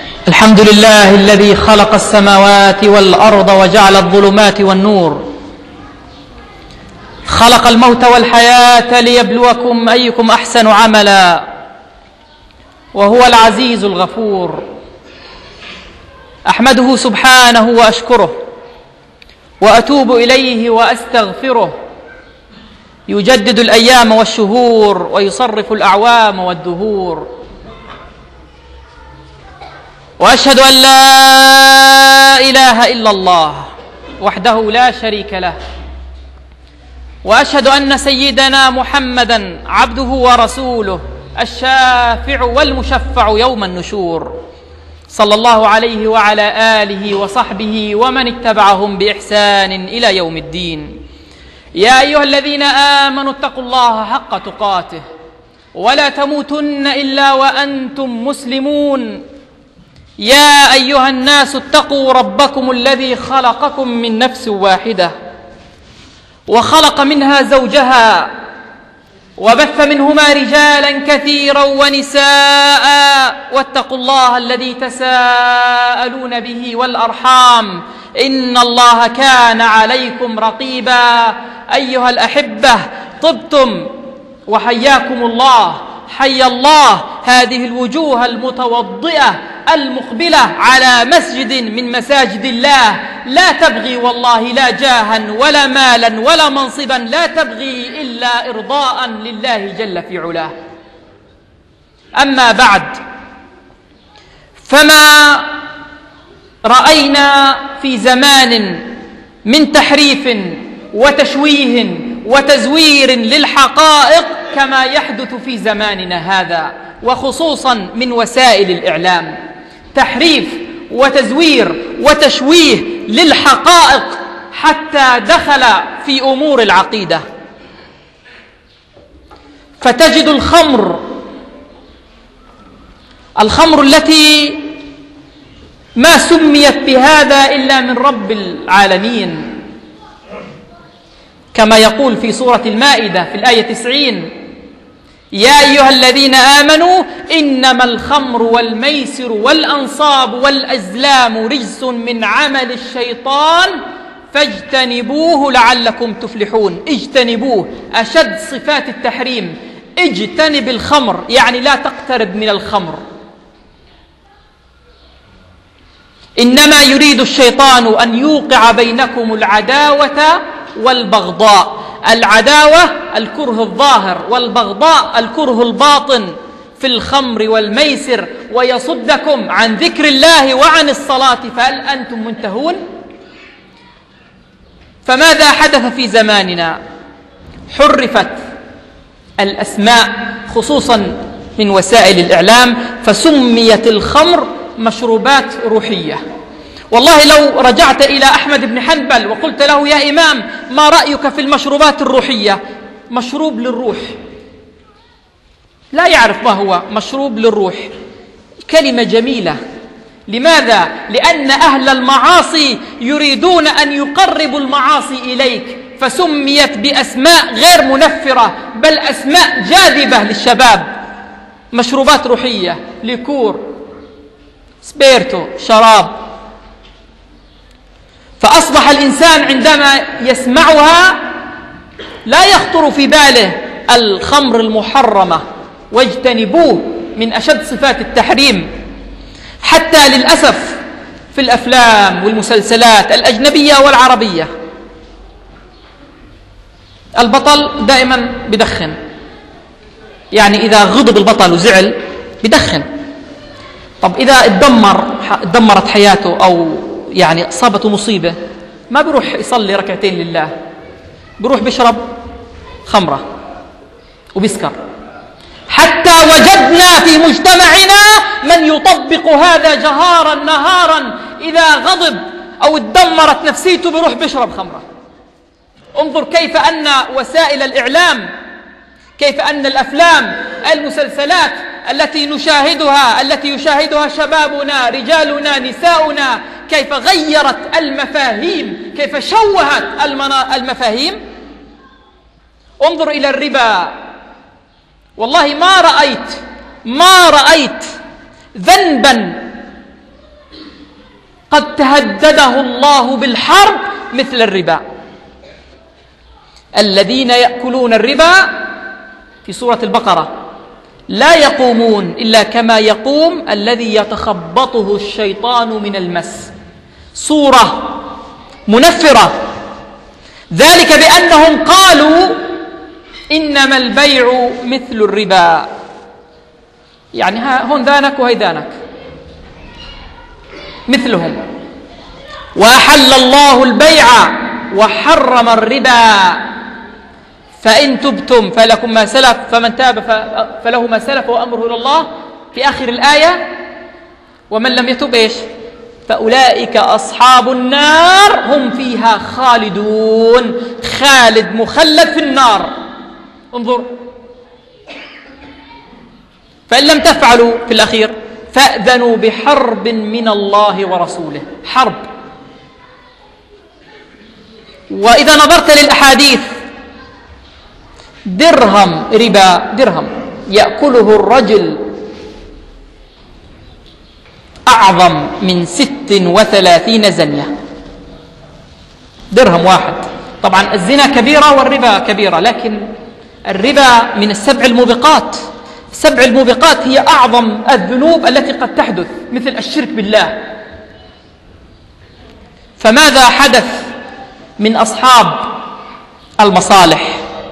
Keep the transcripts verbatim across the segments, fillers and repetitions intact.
الحمد لله الذي خلق السماوات والأرض وجعل الظلمات والنور، خلق الموت والحياة ليبلوكم أيكم أحسن عملا، وهو العزيز الغفور. أحمده سبحانه وأشكره وأتوب إليه وأستغفره، يجدد الأيام والشهور ويصرف الأعوام والدهور، وأشهد أن لا إله إلا الله وحده لا شريك له، وأشهد أن سيدنا محمدًا عبده ورسوله الشافع والمشفع يوم النشور، صلى الله عليه وعلى آله وصحبه ومن اتبعهم بإحسان إلى يوم الدين. يا أيها الذين آمنوا اتقوا الله حق تقاته ولا تموتن إلا وأنتم مسلمون. يا أيها الناس اتقوا ربكم الذي خلقكم من نفس واحدة وخلق منها زوجها وبث منهما رجالا كثيرا ونساء، واتقوا الله الذي تساءلون به والأرحام إن الله كان عليكم رقيبا. أيها الأحبة، طبتم وحياكم الله، حي الله هذه الوجوه المتوضئة المقبلة على مسجد من مساجد الله، لا تبغي والله لا جاها ولا مالا ولا منصبا، لا تبغي إلا إرضاء لله جل في علاه. أما بعد، فما رأينا في زمان من تحريف وتشويه وتزوير للحقائق كما يحدث في زماننا هذا، وخصوصا من وسائل الإعلام، تحريف وتزوير وتشويه للحقائق حتى دخل في أمور العقيدة. فتجد الخمر الخمر التي ما سميت بهذا إلا من رب العالمين، كما يقول في سورة المائدة في الآية تسعين: يا أيها الذين آمنوا إنما الخمر والميسر والأنصاب والأزلام رجس من عمل الشيطان فاجتنبوه لعلكم تفلحون. اجتنبوه أشد صفات التحريم، اجتنب الخمر يعني لا تقترب من الخمر. إنما يريد الشيطان أن يوقع بينكم العداوة والبغضاء، العداوة الكره الظاهر والبغضاء الكره الباطن في الخمر والميسر، ويصدكم عن ذكر الله وعن الصلاة فهل أنتم منتهون؟ فماذا حدث في زماننا؟ حرفت الأسماء خصوصا من وسائل الإعلام، فسميت الخمر مشروبات روحية. والله لو رجعت إلى أحمد بن حنبل وقلت له: يا إمام، ما رأيك في المشروبات الروحية؟ مشروب للروح، لا يعرف ما هو مشروب للروح. كلمة جميلة. لماذا؟ لأن أهل المعاصي يريدون أن يقربوا المعاصي إليك، فسميت بأسماء غير منفرة بل أسماء جاذبة للشباب. مشروبات روحية، ليكور، سبيرتو، شراب. فأصبح الإنسان عندما يسمعها لا يخطر في باله الخمر المحرمة، واجتنبوه من أشد صفات التحريم. حتى للأسف في الأفلام والمسلسلات الأجنبية والعربية البطل دائما بدخن، يعني إذا غضب البطل وزعل بدخن. طب إذا اتدمر اتدمرت حياته أو يعني أصابته مصيبة، ما بيروح يصلي ركعتين لله، بيروح بيشرب خمرة وبيسكر. حتى وجدنا في مجتمعنا من يطبق هذا جهارا نهارا، إذا غضب أو اتدمرت نفسيته بيروح بيشرب خمرة. انظر كيف أن وسائل الإعلام، كيف أن الأفلام، المسلسلات التي نشاهدها، التي يشاهدها شبابنا، رجالنا، نساؤنا، كيف غيرت المفاهيم، كيف شوهت المفاهيم. انظر إلى الربا، والله ما رأيت ما رأيت ذنبا قد تهدده الله بالحرب مثل الربا. الذين يأكلون الربا في سورة البقرة لا يقومون إلا كما يقوم الذي يتخبطه الشيطان من المس. صورة منفرة، ذلك بأنهم قالوا إنما البيع مثل الربا، يعني هون ذانك وهي ذانك مثلهم. وأحل الله البيع وحرم الربا فإن تبتم فلكم ما سلف فمن تاب فله ما سلف وأمره إلى الله في آخر الآية. ومن لم يتب إيش؟ فأولئك أصحاب النار هم فيها خالدون. خالد مخلد في النار. انظر، فإن لم تفعلوا في الأخير فأذنوا بحرب من الله ورسوله. حرب. وإذا نظرت للأحاديث، درهم ربا، درهم يأكله الرجل أعظم من ست وثلاثين زنية. درهم واحد. طبعا الزنا كبيرة والربا كبيرة، لكن الربا من السبع الموبقات. السبع الموبقات هي أعظم الذنوب التي قد تحدث، مثل الشرك بالله. فماذا حدث من أصحاب المصالح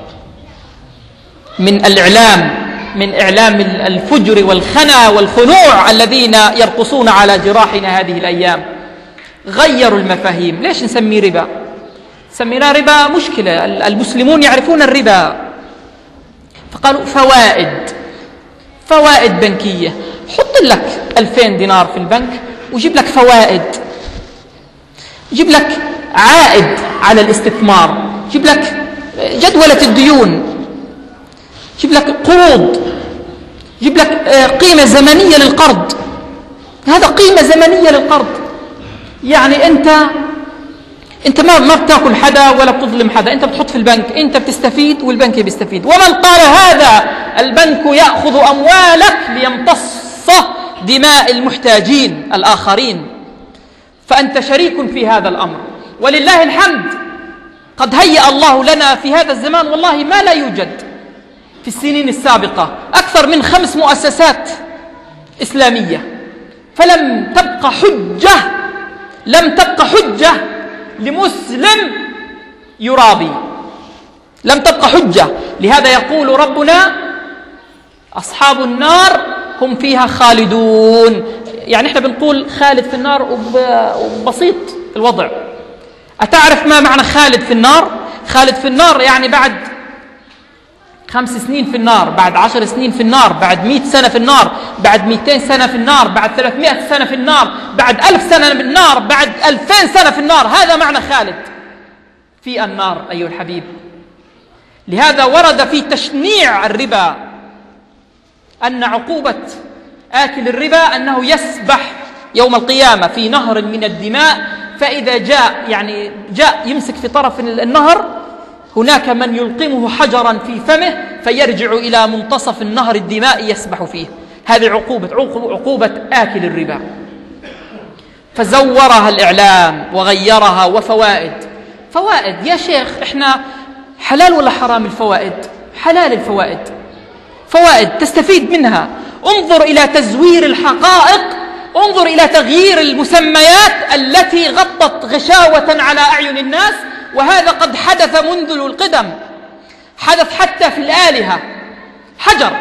من الإعلام، من إعلام الفجر والخنا والخنوع الذين يرقصون على جراحنا هذه الأيام؟ غيروا المفاهيم. ليش نسميه ربا؟ سميناه ربا مشكلة. المسلمون يعرفون الربا، فقالوا فوائد، فوائد بنكية. حط لك ألفين دينار في البنك وجيب لك فوائد، جيب لك عائد على الاستثمار، جيب لك جدولة الديون، جيب لك قروض، جيب لك قيمة زمنية للقرض. هذا قيمة زمنية للقرض. يعني أنت أنت ما ما بتاكل حدا ولا بتظلم حدا، أنت بتحط في البنك، أنت بتستفيد والبنك بيستفيد. ومن قال هذا البنك يأخذ أموالك ليمتص دماء المحتاجين الآخرين، فأنت شريك في هذا الأمر. ولله الحمد قد هيأ الله لنا في هذا الزمان والله ما لا يوجد في السنين السابقة. أكثر من خمس مؤسسات إسلامية، فلم تبقى حجة، لم تبقى حجة لمسلم يرابي، لم تبقى حجة. لهذا يقول ربنا أصحاب النار هم فيها خالدون. يعني احنا بنقول خالد في النار وبسيط الوضع. أتعرف ما معنى خالد في النار؟ خالد في النار يعني بعد خمس سنين في النار، بعد عشر سنين في النار، بعد مئة سنة في النار، بعد مئتين سنة في النار، بعد ثلاثمائة سنة في النار، بعد ألف سنة في النار، بعد ألفين سنة في النار. هذا معنى خالد في النار أيها الحبيب. لهذا ورد في تشنيع الربا أن عقوبة آكل الربا أنه يسبح يوم القيامة في نهر من الدماء، فإذا جاء يعني جاء يمسك في طرف النهر، هناك من يلقمه حجرا في فمه فيرجع إلى منتصف النهر الدماء يسبح فيه. هذه عقوبة عقوبة آكل الربا. فزورها الإعلام وغيرها. وفوائد، فوائد يا شيخ، إحنا حلال ولا حرام الفوائد؟ حلال الفوائد، فوائد تستفيد منها. انظر إلى تزوير الحقائق، انظر إلى تغيير المسميات التي غطت غشاوة على أعين الناس. وهذا قد حدث منذ القدم، حدث حتى في الآلهة. حجر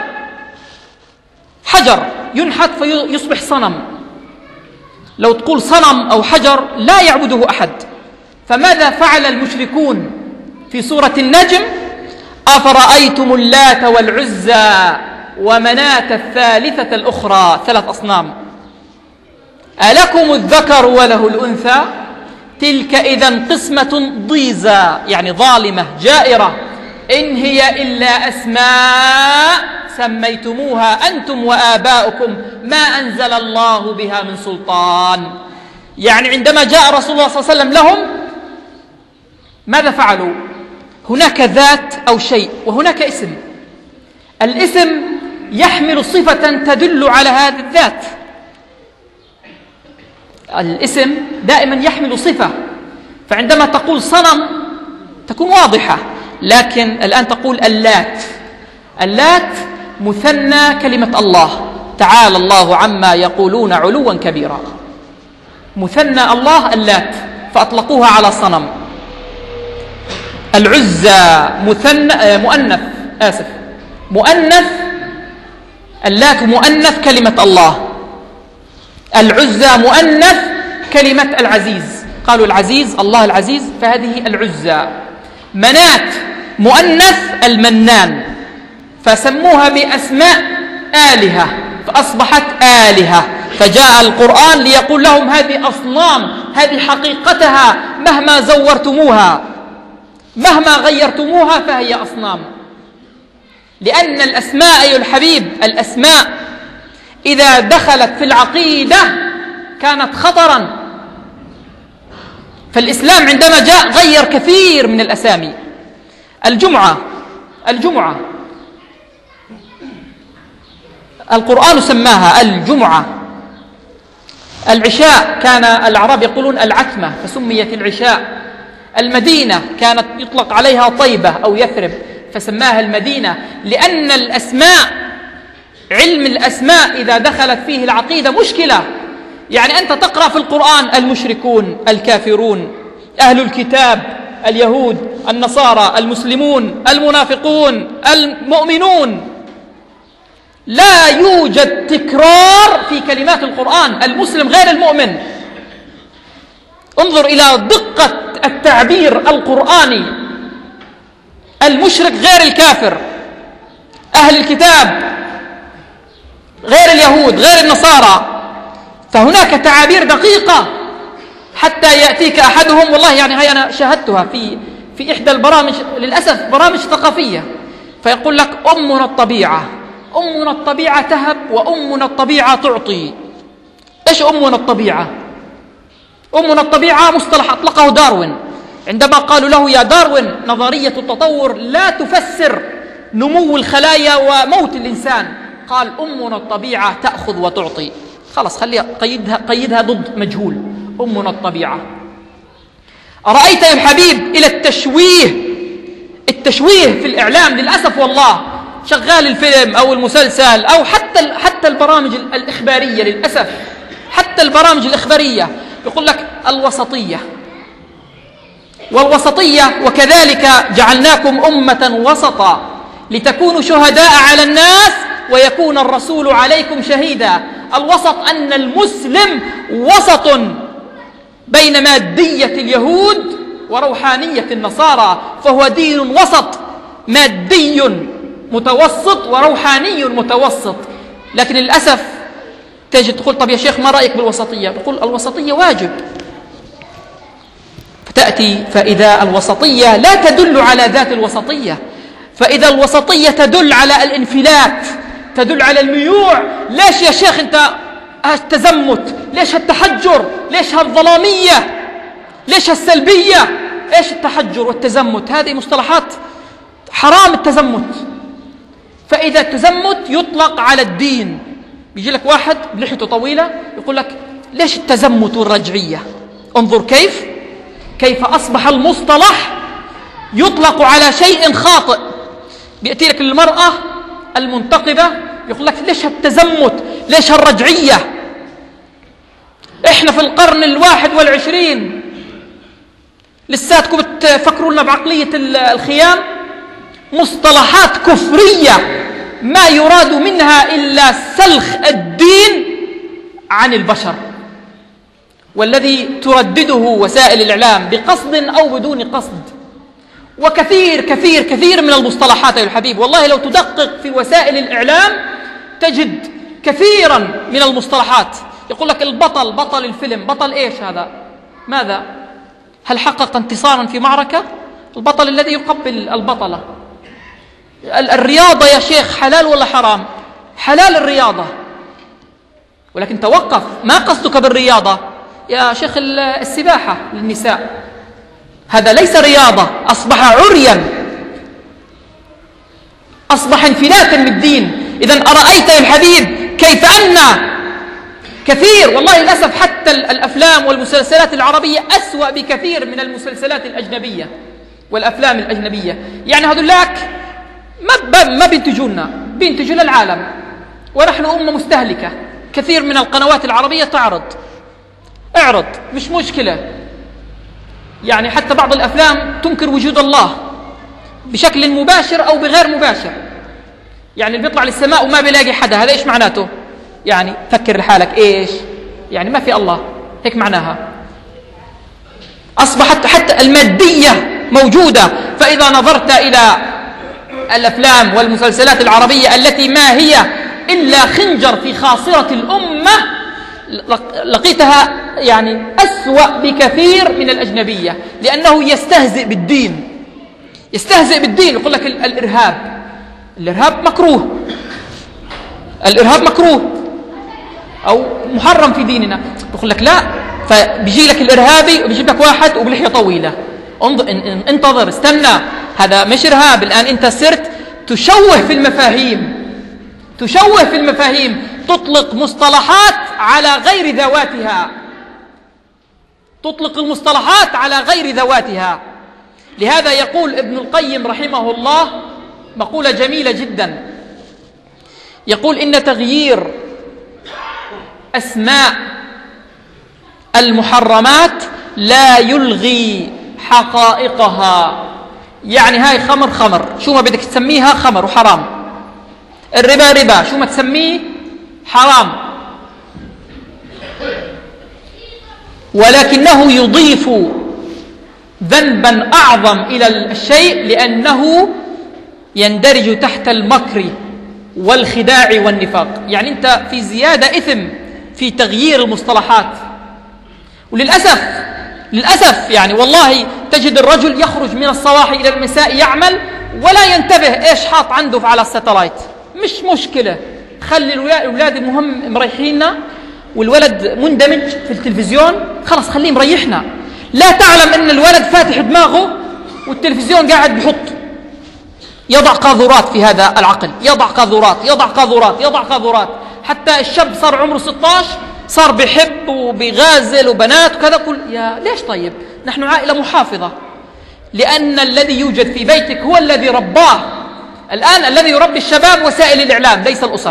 حجر ينحت فيصبح صنم. لو تقول صنم أو حجر لا يعبده أحد. فماذا فعل المشركون في سورة النجم؟ أفرأيتم اللات والعزى ومناة الثالثة الأخرى، ثلاث أصنام. ألكم الذكر وله الأنثى تلك إذن قسمة ضيزى، يعني ظالمة جائرة. إن هي إلا أسماء سميتموها أنتم وآباؤكم ما أنزل الله بها من سلطان. يعني عندما جاء رسول الله صلى الله عليه وسلم لهم ماذا فعلوا؟ هناك ذات أو شيء وهناك اسم. الاسم يحمل صفة تدل على هذه الذات. الاسم دائما يحمل صفة، فعندما تقول صنم تكون واضحة، لكن الآن تقول اللات. اللات مثنى كلمة الله، تعالى الله عما يقولون علوا كبيرا، مثنى الله اللات فأطلقوها على صنم. العزى مثنى مؤنث، آسف مؤنث، اللات مؤنث كلمة الله، العزى مؤنث كلمة العزيز، قالوا العزيز الله العزيز فهذه العزى. منات مؤنث المنان، فسموها بأسماء آلهة فأصبحت آلهة، فجاء القرآن ليقول لهم هذه أصنام، هذه حقيقتها مهما زورتموها مهما غيرتموها فهي أصنام. لأن الأسماء أيها الحبيب، الأسماء إذا دخلت في العقيدة كانت خطرا، فالإسلام عندما جاء غير كثير من الأسامي. الجمعة الجمعة القرآن سماها الجمعة. العشاء كان العرب يقولون العتمة فسميت العشاء. المدينة كانت يطلق عليها طيبة أو يثرب فسماها المدينة، لأن الأسماء، علم الأسماء إذا دخلت فيه العقيدة مشكلة. يعني أنت تقرأ في القرآن المشركون، الكافرون، أهل الكتاب، اليهود، النصارى، المسلمون، المنافقون، المؤمنون، لا يوجد تكرار في كلمات القرآن. المسلم غير المؤمن. انظر إلى دقة التعبير القرآني. المشرك غير الكافر، أهل الكتاب غير اليهود غير النصارى، فهناك تعابير دقيقة حتى يأتيك أحدهم، والله يعني هي أنا شاهدتها في في إحدى البرامج، للأسف برامج ثقافية، فيقول لك أمنا الطبيعة، أمنا الطبيعة تهب وأمنا الطبيعة تعطي. إيش أمنا الطبيعة؟ أمنا الطبيعة مصطلح أطلقه داروين عندما قالوا له يا داروين نظرية التطور لا تفسر نمو الخلايا وموت الإنسان، قال أمنا الطبيعة تأخذ وتعطي. خلاص خليها قيدها, قيدها ضد مجهول، أمنا الطبيعة. أرأيت يا الحبيب إلى التشويه، التشويه في الإعلام للأسف والله، شغال الفيلم أو المسلسل أو حتى حتى البرامج الإخبارية، للأسف حتى البرامج الإخبارية يقول لك الوسطية والوسطية، وكذلك جعلناكم أمة وسطا لتكونوا شهداء على الناس ويكون الرسول عليكم شهيدا. الوسط أن المسلم وسط بين مادية اليهود وروحانية النصارى، فهو دين وسط، مادي متوسط وروحاني متوسط. لكن للأسف تجد تقول طب يا شيخ ما رأيك بالوسطية؟ تقول الوسطية واجب، فتأتي فإذا الوسطية لا تدل على ذات الوسطية، فإذا الوسطية تدل على الانفلات، تدل على الميوع. ليش يا شيخ أنت التزمت؟ ليش التحجر؟ ليش هالظلامية؟ ليش السلبية؟ إيش التحجر والتزمت؟ هذه مصطلحات حرام التزمت. فإذا التزمت يطلق على الدين، بيجي لك واحد بلحيته طويلة يقول لك ليش التزمت والرجعية؟ انظر كيف كيف أصبح المصطلح يطلق على شيء خاطئ. بيأتي لك المرأة المنتقبة يقول لك ليش التزمت؟ ليش الرجعية؟ إحنا في القرن الواحد والعشرين لساتكم بتفكروا لنا بعقلية الخيام. مصطلحات كفرية ما يراد منها إلا سلخ الدين عن البشر، والذي تردده وسائل الإعلام بقصد أو بدون قصد. وكثير كثير كثير من المصطلحات يا الحبيب، والله لو تدقق في وسائل الإعلام تجد كثيرا من المصطلحات. يقول لك البطل، بطل الفيلم، بطل إيش هذا؟ ماذا؟ هل حقق انتصارا في معركة؟ البطل الذي يقبل البطلة. الرياضة يا شيخ حلال ولا حرام؟ حلال الرياضة، ولكن توقف، ما قصدك بالرياضة يا شيخ؟ السباحة للنساء هذا ليس رياضة، أصبح عريا، أصبح انفلاتا من الدين. إذن أرأيت يا الحبيب كيف أن كثير والله للأسف. حتى الأفلام والمسلسلات العربية أسوأ بكثير من المسلسلات الأجنبية والأفلام الأجنبية. يعني هذولاك ما ما بينتجوا لنا، بينتجوا للعالم، ونحن أمة مستهلكة. كثير من القنوات العربية تعرض، اعرض مش مشكلة. يعني حتى بعض الأفلام تنكر وجود الله بشكل مباشر أو بغير مباشر. يعني اللي بيطلع للسماء وما بيلاقي حدا، هذا إيش معناته؟ يعني فكر لحالك إيش يعني ما في الله، هيك معناها. أصبحت حتى المادية موجودة. فإذا نظرت إلى الأفلام والمسلسلات العربية التي ما هي إلا خنجر في خاصرة الأمة، لقيتها يعني أسوأ بكثير من الأجنبية، لأنه يستهزئ بالدين. يستهزئ بالدين، يقول لك الإرهاب الإرهاب مكروه، الإرهاب مكروه أو محرم في ديننا. يقول لك لا، فبيجي لك الإرهابي وبيجيب لك واحد وبلحية طويلة. انتظر استنى، هذا مش إرهاب. الآن أنت صرت تشوه في المفاهيم، تشوه في المفاهيم، تطلق مصطلحات على غير ذواتها، تطلق المصطلحات على غير ذواتها. لهذا يقول ابن القيم رحمه الله مقولة جميلة جدا، يقول إن تغيير أسماء المحرمات لا يلغي حقائقها. يعني هاي خمر خمر، شو ما بدك تسميها خمر وحرام. الربا ربا، شو ما تسميه حرام. ولكنه يضيف ذنبا أعظم إلى الشيء لأنه يندرج تحت المكر والخداع والنفاق. يعني أنت في زيادة إثم في تغيير المصطلحات. وللأسف للأسف يعني والله تجد الرجل يخرج من الصباح إلى المساء يعمل ولا ينتبه إيش حاط عنده على الساتلايت. مش مشكلة، خلي الأولاد المهم مريحيننا، والولد مندمج في التلفزيون خلاص خليه مريحنا. لا تعلم أن الولد فاتح دماغه والتلفزيون قاعد بيحط، يضع قاذورات في هذا العقل، يضع قاذورات يضع قاذورات يضع قاذورات حتى الشاب صار عمره ستة عشر صار بيحب وبيغازل وبنات وكذا. كل يا ليش؟ طيب نحن عائلة محافظة، لأن الذي يوجد في بيتك هو الذي رباه. الآن الذي يربي الشباب وسائل الإعلام ليس الأسر.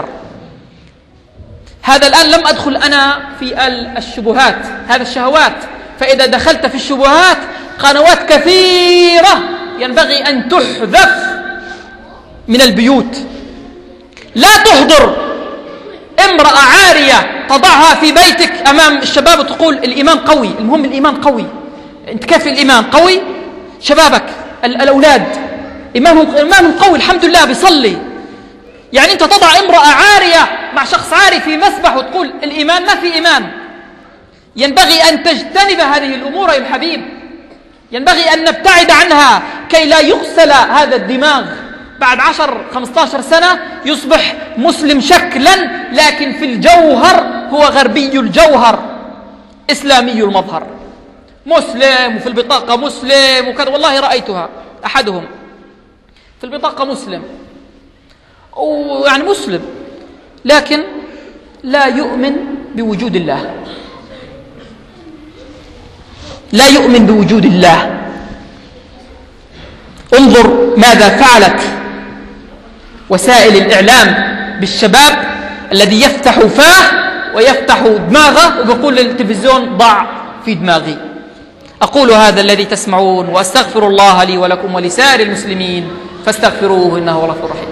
هذا الآن لم أدخل أنا في الشبهات، هذا الشهوات. فإذا دخلت في الشبهات قنوات كثيرة ينبغي أن تحذف من البيوت. لا تحضر امرأة عارية تضعها في بيتك أمام الشباب وتقول الإيمان قوي. المهم الإيمان قوي. أنت كيف الإيمان قوي؟ شبابك الأولاد إيمانهم إيمانهم قوي الحمد لله بيصلي. يعني أنت تضع امرأة عارية مع شخص عاري في مسبح وتقول الإيمان؟ ما في إيمان. ينبغي أن تجتنب هذه الأمور يا الحبيب، ينبغي أن نبتعد عنها كي لا يغسل هذا الدماغ. بعد عشر خمسة عشر سنة يصبح مسلم شكلا لكن في الجوهر هو غربي الجوهر إسلامي المظهر، مسلم وفي البطاقة مسلم وكذا. والله رأيتها، أحدهم في البطاقة مسلم ويعني مسلم لكن لا يؤمن بوجود الله، لا يؤمن بوجود الله. انظر ماذا فعلت وسائل الإعلام بالشباب الذي يفتح فاه ويفتح دماغه ويقول للتلفزيون ضع في دماغي. أقول هذا الذي تسمعون وأستغفر الله لي ولكم ولسائر المسلمين فاستغفروه إنه هو الغفور الرحيم.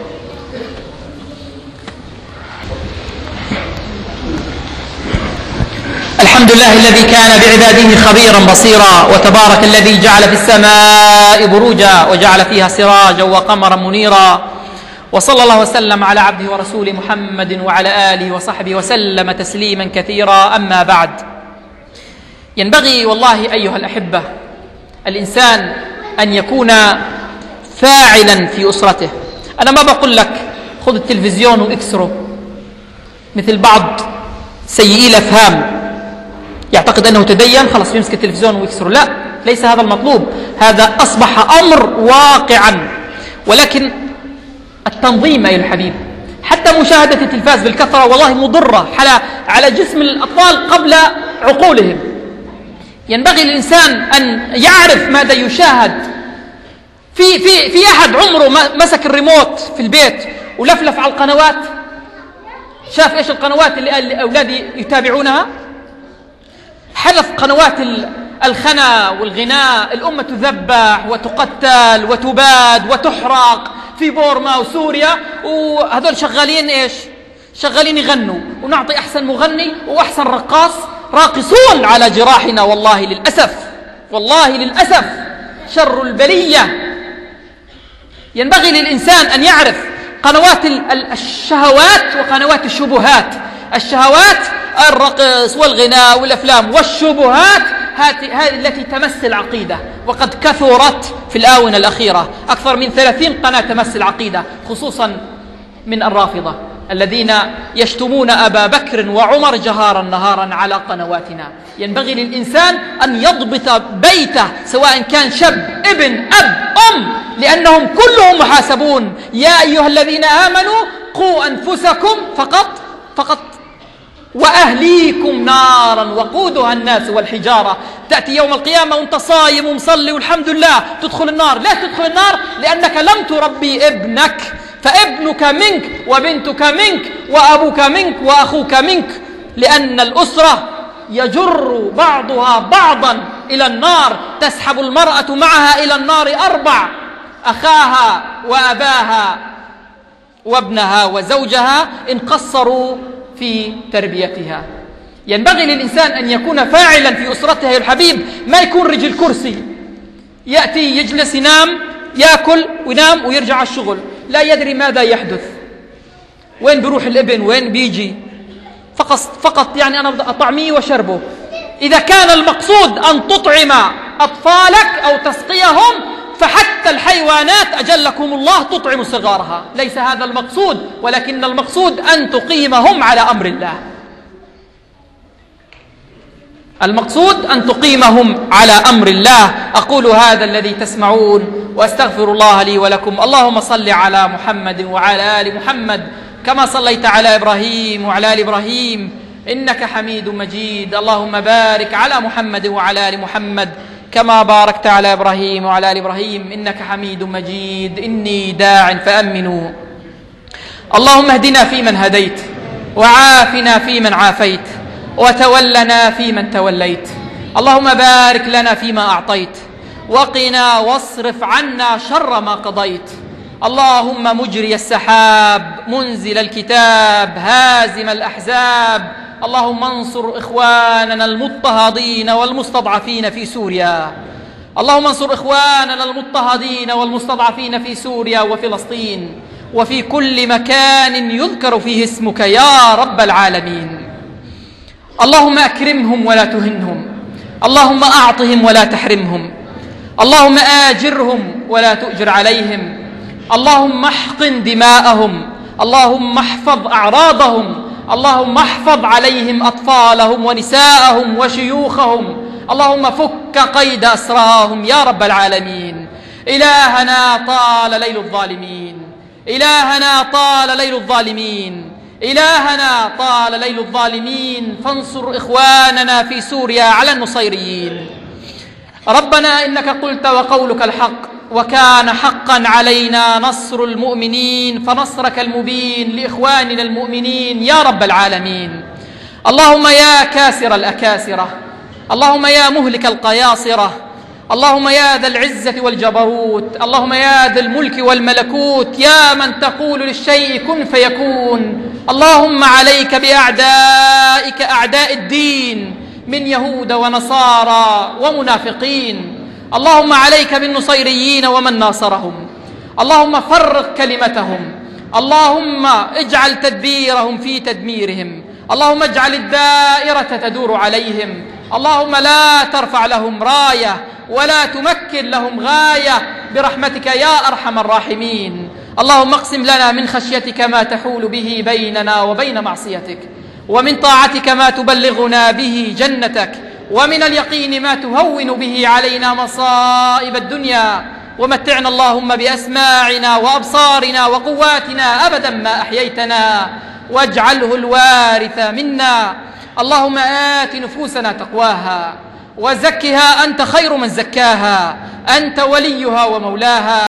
الحمد لله الذي كان بعباده خبيرا بصيرا، وتبارك الذي جعل في السماء بروجا وجعل فيها سراجا وقمرا منيرا، وصلى الله وسلم على عبده ورسوله محمد وعلى آله وصحبه وسلم تسليما كثيرا. أما بعد، ينبغي والله أيها الأحبة الإنسان أن يكون فاعلا في أسرته. أنا ما بقول لك خذ التلفزيون واكسره مثل بعض سيئي الأفهام يعتقد أنه تدين خلاص يمسك التلفزيون ويكسره. لا، ليس هذا المطلوب، هذا أصبح أمر واقعا. ولكن التنظيم أيها الحبيب، حتى مشاهدة التلفاز بالكثرة والله مضرة على على جسم الأطفال قبل عقولهم. ينبغي للإنسان أن يعرف ماذا يشاهد. في في في أحد عمره مسك الريموت في البيت ولفلف على القنوات؟ شاف إيش القنوات اللي أولادي يتابعونها؟ حذف قنوات الخنا والغناء. الأمة تذبح وتقتل وتباد وتحرق في بورما وسوريا، وهذول شغالين إيش؟ شغالين يغنوا، ونعطي أحسن مغني وأحسن رقاص راقصون على جراحنا. والله للأسف، والله للأسف شر البلية. ينبغي للإنسان أن يعرف قنوات الشهوات وقنوات الشبهات. الشهوات الرقص والغناء والأفلام، والشبهات هذه التي تمس العقيدة، وقد كثرت في الآونة الأخيرة أكثر من ثلاثين قناة تمس العقيدة، خصوصا من الرافضة الذين يشتمون أبا بكر وعمر جهارا نهارا على قنواتنا. ينبغي للإنسان أن يضبط بيته، سواء كان شاب، ابن، أب، أم، لأنهم كلهم محاسبون. يا أيها الذين آمنوا قوا أنفسكم فقط فقط وأهليكم نارا وقودها الناس والحجارة. تأتي يوم القيامة وانت صايم ومصلي والحمد لله، تدخل النار. لا تدخل النار لأنك لم تربي ابنك، فابنك منك وبنتك منك وأبوك منك وأخوك منك، لأن الأسرة يجر بعضها بعضا إلى النار. تسحب المرأة معها إلى النار أربع: أخاها وأباها وابنها وزوجها إن قصروا في تربيتها. ينبغي للإنسان أن يكون فاعلا في أسرته يا الحبيب، ما يكون رجل كرسي يأتي يجلس ينام يأكل وينام ويرجع على الشغل، لا يدري ماذا يحدث، وين بيروح الابن، وين بيجي، فقط فقط يعني أنا بدي أطعميه وشربه. إذا كان المقصود أن تطعم أطفالك أو تسقيهم، فحتى الحيوانات أجلكم الله تطعم صغارها، ليس هذا المقصود، ولكن المقصود أن تقيمهم على أمر الله. المقصود أن تقيمهم على أمر الله. أقول هذا الذي تسمعون وأستغفر الله لي ولكم. اللهم صل على محمد وعلى آل محمد كما صليت على إبراهيم وعلى آل إبراهيم إنك حميد مجيد. اللهم بارك على محمد وعلى آل محمد كما باركت على إبراهيم وعلى آل إبراهيم إنك حميد مجيد. إني داع فأمنوا. اللهم اهدنا فيمن هديت، وعافنا فيمن عافيت، وتولنا فيمن توليت. اللهم بارك لنا فيما أعطيت، وقنا واصرف عنا شر ما قضيت. اللهم مجري السحاب، منزل الكتاب، هازم الأحزاب، اللهم انصر إخواننا المضطهدين والمستضعفين في سوريا. اللهم انصر إخواننا المضطهدين والمستضعفين في سوريا وفلسطين وفي كل مكان يذكر فيه اسمك يا رب العالمين. اللهم أكرمهم ولا تهنهم، اللهم أعطهم ولا تحرمهم، اللهم آجرهم ولا تؤجر عليهم، اللهم احقن دماءهم، اللهم احفظ أعراضهم، اللهم احفظ عليهم أطفالهم ونساءهم وشيوخهم، اللهم فك قيد أسراهم يا رب العالمين. إلهنا طال ليل الظالمين، إلهنا طال ليل الظالمين، إلهنا طال ليل الظالمين، فانصر إخواننا في سوريا على النصيريين. ربنا إنك قلت وقولك الحق، وكان حقا علينا نصر المؤمنين، فنصرك المبين لإخواننا المؤمنين يا رب العالمين. اللهم يا كاسر الأكاسرة، اللهم يا مهلك القياصرة، اللهم يا ذا العزة والجبروت، اللهم يا ذا الملك والملكوت، يا من تقول للشيء كن فيكون. اللهم عليك بأعدائك أعداء الدين من يهود ونصارى ومنافقين. اللهم عليك بالنصيريين ومن ناصرهم، اللهم فرق كلمتهم، اللهم اجعل تدبيرهم في تدميرهم، اللهم اجعل الدائرة تدور عليهم، اللهم لا ترفع لهم راية ولا تمكن لهم غاية برحمتك يا أرحم الراحمين. اللهم اقسم لنا من خشيتك ما تحول به بيننا وبين معصيتك، ومن طاعتك ما تبلغنا به جنتك، ومن اليقين ما تهون به علينا مصائب الدنيا، ومتعنا اللهم بأسماعنا وأبصارنا وقواتنا أبدا ما أحييتنا، واجعله الوارث منا. اللهم آت نفوسنا تقواها وزكها أنت خير من زكاها، أنت وليها ومولاها.